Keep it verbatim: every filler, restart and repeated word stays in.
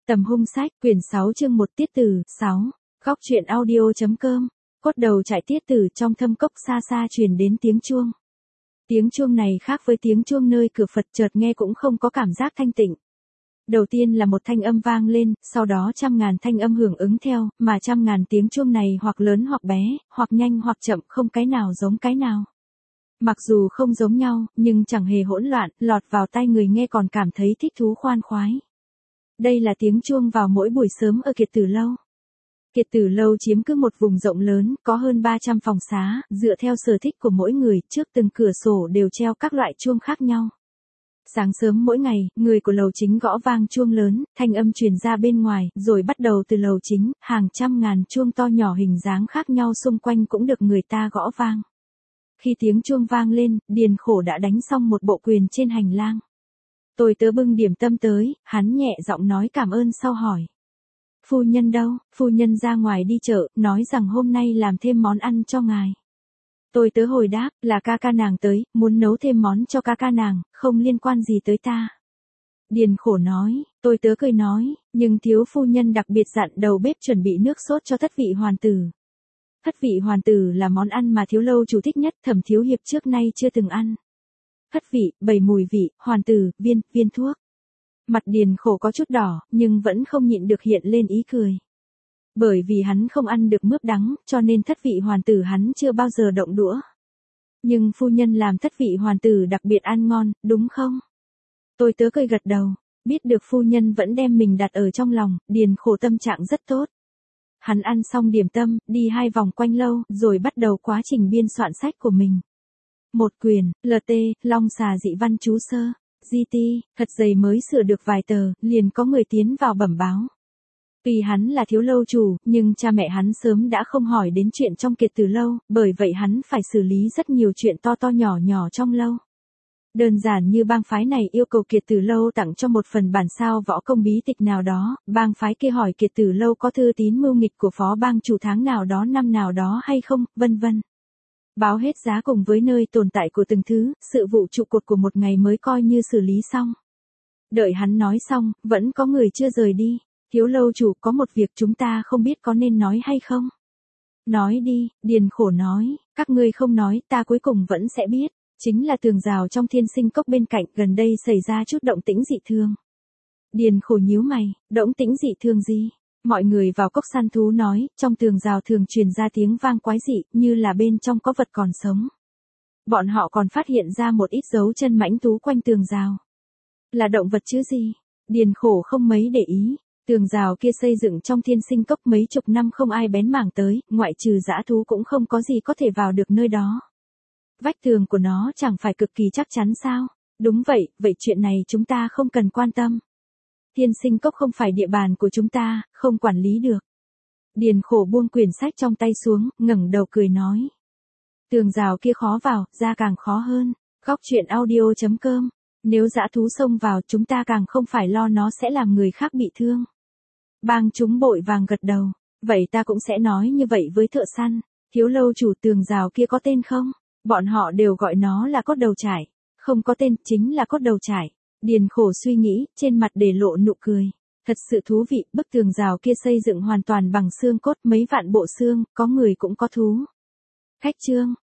Tầm hung sách, quyển sáu chương một tiết tử, sáu. Góc truyện audio.com. Cốt đầu trại tiết tử trong thâm cốc xa xa truyền đến tiếng chuông. Tiếng chuông này khác với tiếng chuông nơi cửa Phật, chợt nghe cũng không có cảm giác thanh tịnh. Đầu tiên là một thanh âm vang lên, sau đó trăm ngàn thanh âm hưởng ứng theo, mà trăm ngàn tiếng chuông này hoặc lớn hoặc bé, hoặc nhanh hoặc chậm, không cái nào giống cái nào. Mặc dù không giống nhau, nhưng chẳng hề hỗn loạn, lọt vào tai người nghe còn cảm thấy thích thú khoan khoái. Đây là tiếng chuông vào mỗi buổi sớm ở Kiệt Tử Lâu. Kiệt Tử Lâu chiếm cứ một vùng rộng lớn, có hơn ba trăm phòng xá, dựa theo sở thích của mỗi người, trước từng cửa sổ đều treo các loại chuông khác nhau. Sáng sớm mỗi ngày, người của lầu chính gõ vang chuông lớn, thanh âm truyền ra bên ngoài, rồi bắt đầu từ lầu chính, hàng trăm ngàn chuông to nhỏ hình dáng khác nhau xung quanh cũng được người ta gõ vang. Khi tiếng chuông vang lên, Điền Khổ đã đánh xong một bộ quyền trên hành lang. Tôi tớ bưng điểm tâm tới, hắn nhẹ giọng nói cảm ơn sau hỏi. Phu nhân đâu? Phu nhân ra ngoài đi chợ, nói rằng hôm nay làm thêm món ăn cho ngài. Tôi tớ hồi đáp, là ca ca nàng tới, muốn nấu thêm món cho ca ca nàng, không liên quan gì tới ta. Điền Khổ nói, tôi tớ cười nói, nhưng thiếu phu nhân đặc biệt dặn đầu bếp chuẩn bị nước sốt cho thất vị hoàn tử. Thất vị hoàn tử là món ăn mà thiếu lâu chủ thích nhất, Thẩm thiếu hiệp trước nay chưa từng ăn. Thất vị, bảy mùi vị, hoàn tử, viên, viên thuốc. Mặt Điền Khổ có chút đỏ, nhưng vẫn không nhịn được hiện lên ý cười. Bởi vì hắn không ăn được mướp đắng, cho nên thất vị hoàn tử hắn chưa bao giờ động đũa. Nhưng phu nhân làm thất vị hoàn tử đặc biệt ăn ngon, đúng không? Tôi tớ cười gật đầu, biết được phu nhân vẫn đem mình đặt ở trong lòng, Điền Khổ tâm trạng rất tốt. Hắn ăn xong điểm tâm, đi hai vòng quanh lâu, rồi bắt đầu quá trình biên soạn sách của mình. Một quyển, lờ tê, Long Xà Dị Văn Chú Sơ, giê tê, thật dày mới sửa được vài tờ, liền có người tiến vào bẩm báo. Tuy hắn là thiếu lâu chủ, nhưng cha mẹ hắn sớm đã không hỏi đến chuyện trong Kiệt Tử Lâu, bởi vậy hắn phải xử lý rất nhiều chuyện to to nhỏ nhỏ trong lâu. Đơn giản như bang phái này yêu cầu Kiệt Tử Lâu tặng cho một phần bản sao võ công bí tịch nào đó, bang phái kia hỏi Kiệt Tử Lâu có thư tín mưu nghịch của phó bang chủ tháng nào đó năm nào đó hay không, vân vân. Báo hết giá cùng với nơi tồn tại của từng thứ, sự vụ trụ cột của một ngày mới coi như xử lý xong. Đợi hắn nói xong, vẫn có người chưa rời đi. Thiếu lâu chủ, có một việc chúng ta không biết có nên nói hay không? Nói đi, Điền Khổ nói, các ngươi không nói, ta cuối cùng vẫn sẽ biết. Chính là tường rào trong Thiên Sinh Cốc bên cạnh, gần đây xảy ra chút động tĩnh dị thường. Điền Khổ nhíu mày, động tĩnh dị thường gì? Mọi người vào cốc săn thú nói, trong tường rào thường truyền ra tiếng vang quái dị, như là bên trong có vật còn sống. Bọn họ còn phát hiện ra một ít dấu chân mãnh thú quanh tường rào. Là động vật chứ gì? Điền Khổ không mấy để ý. Tường rào kia xây dựng trong Thiên Sinh Cốc mấy chục năm không ai bén mảng tới, ngoại trừ dã thú cũng không có gì có thể vào được nơi đó. Vách tường của nó chẳng phải cực kỳ chắc chắn sao? Đúng vậy, vậy chuyện này chúng ta không cần quan tâm. Thiên Sinh Cốc không phải địa bàn của chúng ta, không quản lý được. Điền Khổ buông quyển sách trong tay xuống, ngẩng đầu cười nói. Tường rào kia khó vào, ra càng khó hơn. Góc truyện audio.com. Nếu dã thú xông vào chúng ta càng không phải lo nó sẽ làm người khác bị thương. Bang chúng bội vàng gật đầu. Vậy ta cũng sẽ nói như vậy với thợ săn. Thiếu lâu chủ, tường rào kia có tên không? Bọn họ đều gọi nó là cốt đầu trải. Không có tên, chính là cốt đầu trải. Điền Khổ suy nghĩ, trên mặt để lộ nụ cười. Thật sự thú vị, bức tường rào kia xây dựng hoàn toàn bằng xương cốt, mấy vạn bộ xương, có người cũng có thú. Khách trương,